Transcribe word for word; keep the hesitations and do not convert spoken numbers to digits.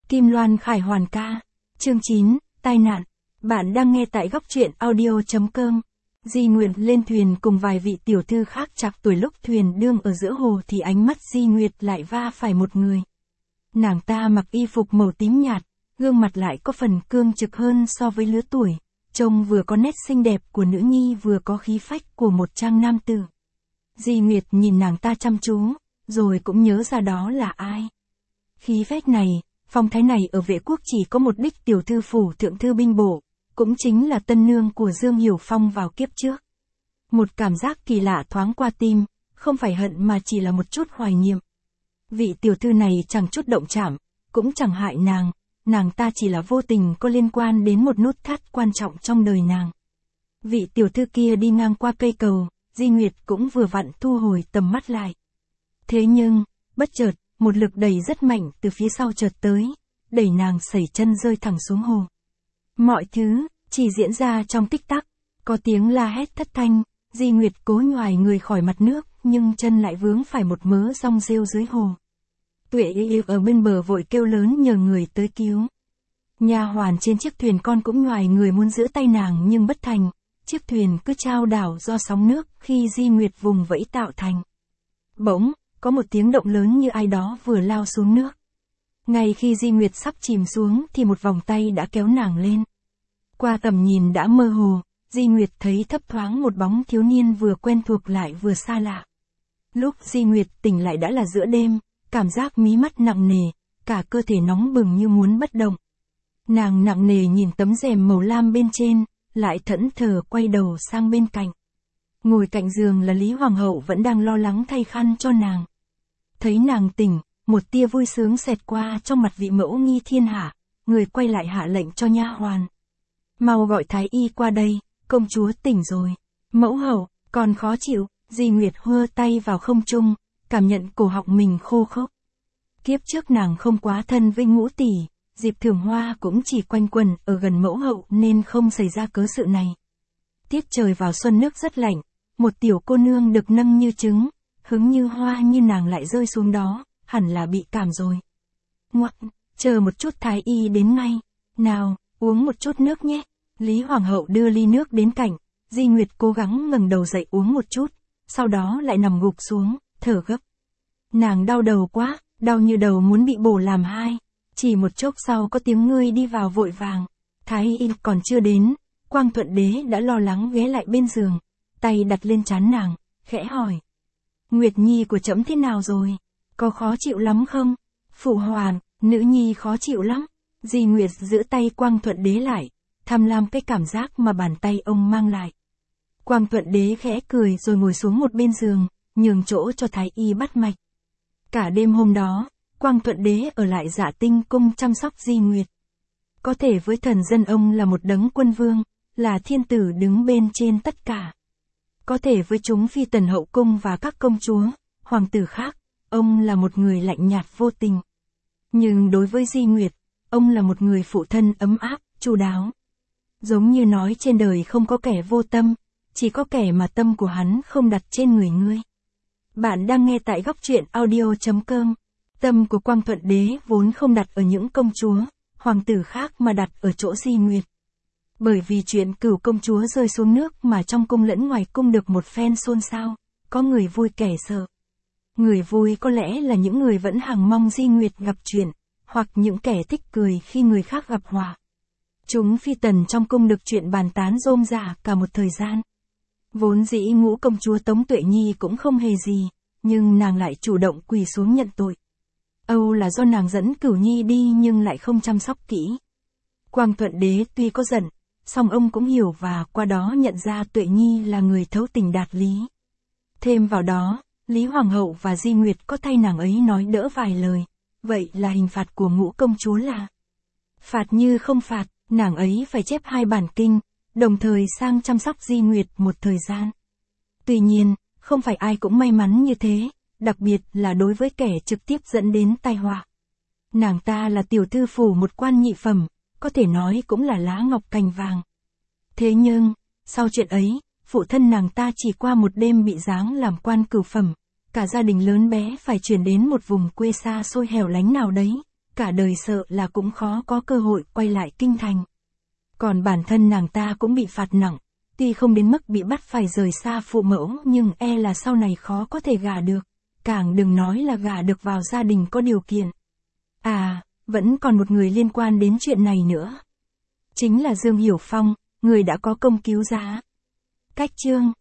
Kim Loan Khải Hoàn ca. Chương chín, tai nạn. Bạn đang nghe tại góc truyện audio.com. Di Nguyệt lên thuyền cùng vài vị tiểu thư khác chạc tuổi, lúc thuyền đương ở giữa hồ thì ánh mắt Di Nguyệt lại va phải một người. Nàng ta mặc y phục màu tím nhạt, gương mặt lại có phần cương trực hơn so với lứa tuổi, trông vừa có nét xinh đẹp của nữ nhi vừa có khí phách của một trang nam tử. Di Nguyệt nhìn nàng ta chăm chú, rồi cũng nhớ ra đó là ai. Khí phách này, phong thái này ở Vệ Quốc chỉ có một đích tiểu thư phủ thượng thư binh bộ, cũng chính là tân nương của Dương Hiểu Phong vào kiếp trước. Một cảm giác kỳ lạ thoáng qua tim, không phải hận mà chỉ là một chút hoài niệm. Vị tiểu thư này chẳng chút động chạm, cũng chẳng hại nàng, nàng ta chỉ là vô tình có liên quan đến một nút thắt quan trọng trong đời nàng. Vị tiểu thư kia đi ngang qua cây cầu, Di Nguyệt cũng vừa vặn thu hồi tầm mắt lại. Thế nhưng, bất chợt, một lực đẩy rất mạnh từ phía sau chợt tới, đẩy nàng sẩy chân rơi thẳng xuống hồ. Mọi thứ chỉ diễn ra trong tích tắc, có tiếng la hét thất thanh, Di Nguyệt cố nhoài người khỏi mặt nước, nhưng chân lại vướng phải một mớ rong rêu dưới hồ. Tuệ Y ở bên bờ vội kêu lớn nhờ người tới cứu. Nha hoàn trên chiếc thuyền con cũng nhoài người muốn giữ tay nàng nhưng bất thành, chiếc thuyền cứ chao đảo do sóng nước khi Di Nguyệt vùng vẫy tạo thành. Bỗng, có một tiếng động lớn như ai đó vừa lao xuống nước. Ngay khi Di Nguyệt sắp chìm xuống thì một vòng tay đã kéo nàng lên. Qua tầm nhìn đã mơ hồ, Di Nguyệt thấy thấp thoáng một bóng thiếu niên vừa quen thuộc lại vừa xa lạ. Lúc Di Nguyệt tỉnh lại đã là giữa đêm, cảm giác mí mắt nặng nề, cả cơ thể nóng bừng như muốn bất động. Nàng nặng nề nhìn tấm rèm màu lam bên trên, lại thẫn thờ quay đầu sang bên cạnh. Ngồi cạnh giường là Lý Hoàng hậu vẫn đang lo lắng thay khăn cho nàng. Thấy nàng tỉnh, một tia vui sướng xẹt qua trong mặt vị mẫu nghi thiên hạ, người quay lại hạ lệnh cho nha hoàn. Mau gọi thái y qua đây, công chúa tỉnh rồi. Mẫu hậu, còn khó chịu, Di Nguyệt hơ tay vào không trung, cảm nhận cổ họng mình khô khốc. Kiếp trước nàng không quá thân với Ngũ tỷ, Diệp Thường Hoa cũng chỉ quanh quẩn ở gần mẫu hậu nên không xảy ra cớ sự này. Tiết trời vào xuân nước rất lạnh, một tiểu cô nương được nâng như trứng, hứng như hoa như nàng lại rơi xuống đó, hẳn là bị cảm rồi. Ngoặc, chờ một chút thái y đến ngay. Nào, uống một chút nước nhé. Lý Hoàng hậu đưa ly nước đến cạnh, Di Nguyệt cố gắng ngẩng đầu dậy uống một chút, sau đó lại nằm gục xuống, thở gấp. Nàng đau đầu quá, đau như đầu muốn bị bổ làm hai. Chỉ một chốc sau có tiếng ngươi đi vào vội vàng. Thái y còn chưa đến, Quang Thuận Đế đã lo lắng ghé lại bên giường, tay đặt lên trán nàng, khẽ hỏi. Nguyệt nhi của trẫm thế nào rồi? Có khó chịu lắm không? Phụ hoàng, nữ nhi khó chịu lắm. Di Nguyệt giữ tay Quang Thuận Đế lại, tham lam cái cảm giác mà bàn tay ông mang lại. Quang Thuận Đế khẽ cười rồi ngồi xuống một bên giường, nhường chỗ cho thái y bắt mạch. Cả đêm hôm đó, Quang Thuận Đế ở lại Dạ Tinh cung chăm sóc Di Nguyệt. Có thể với thần dân ông là một đấng quân vương, là thiên tử đứng bên trên tất cả. Có thể với chúng phi tần hậu cung và các công chúa, hoàng tử khác, ông là một người lạnh nhạt vô tình. Nhưng đối với Di Nguyệt, ông là một người phụ thân ấm áp, chu đáo. Giống như nói trên đời không có kẻ vô tâm, chỉ có kẻ mà tâm của hắn không đặt trên người ngươi. Bạn đang nghe tại góc truyện audio.com. Tâm của Quang Thuận Đế vốn không đặt ở những công chúa, hoàng tử khác mà đặt ở chỗ Di Nguyệt. Bởi vì chuyện cửu công chúa rơi xuống nước mà trong cung lẫn ngoài cung được một phen xôn xao, có người vui kẻ sợ. Người vui có lẽ là những người vẫn hằng mong Di Nguyệt gặp chuyện, hoặc những kẻ thích cười khi người khác gặp họa. Chúng phi tần trong cung được chuyện bàn tán rôm rả cả một thời gian. Vốn dĩ Ngũ công chúa Tống Tuệ Nhi cũng không hề gì, nhưng nàng lại chủ động quỳ xuống nhận tội. Âu là do nàng dẫn Cửu Nhi đi nhưng lại không chăm sóc kỹ. Quang Thuận Đế tuy có giận, song ông cũng hiểu và qua đó nhận ra Tuệ Nhi là người thấu tình đạt lý. Thêm vào đó, Lý Hoàng hậu và Di Nguyệt có thay nàng ấy nói đỡ vài lời. Vậy là hình phạt của Ngũ công chúa là phạt như không phạt, nàng ấy phải chép hai bản kinh, đồng thời sang chăm sóc Di Nguyệt một thời gian. Tuy nhiên, không phải ai cũng may mắn như thế, đặc biệt là đối với kẻ trực tiếp dẫn đến tai họa. Nàng ta là tiểu thư phủ một quan nhị phẩm, có thể nói cũng là lá ngọc cành vàng. Thế nhưng, sau chuyện ấy, phụ thân nàng ta chỉ qua một đêm bị giáng làm quan cửu phẩm, cả gia đình lớn bé phải chuyển đến một vùng quê xa xôi hẻo lánh nào đấy, cả đời sợ là cũng khó có cơ hội quay lại kinh thành. Còn bản thân nàng ta cũng bị phạt nặng, tuy không đến mức bị bắt phải rời xa phụ mẫu nhưng e là sau này khó có thể gả được, càng đừng nói là gả được vào gia đình có điều kiện. À, vẫn còn một người liên quan đến chuyện này nữa. Chính là Dương Hiểu Phong, người đã có công cứu giá. Cách chương